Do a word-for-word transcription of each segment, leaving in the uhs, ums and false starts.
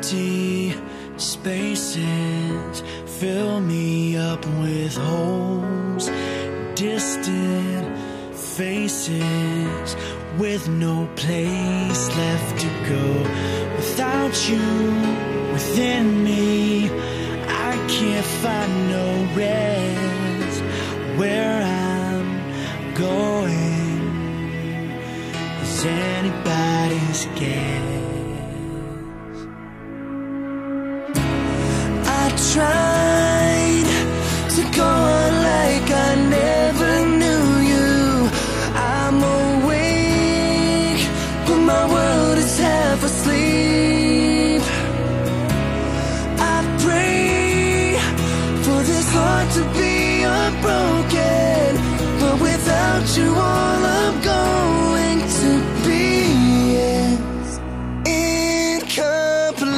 Empty spaces fill me up with holes, distant faces with no place left to go. Without you within me, I can't find no rest. Where I'm going is anybody's guess. I tried to go on like I never knew you. I'm awake, but my world is half asleep. I pray for this heart to be unbroken, but without you all I'm going to be is incomplete.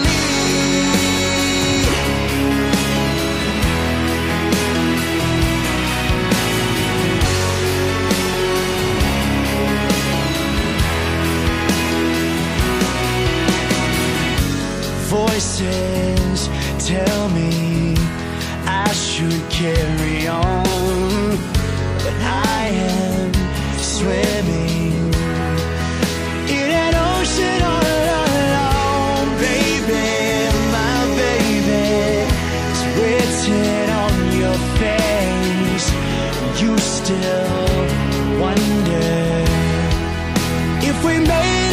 Voices tell me I should carry on, but I am swimming in an ocean all alone. Baby, my baby, it's written on your face. You still wonder if we made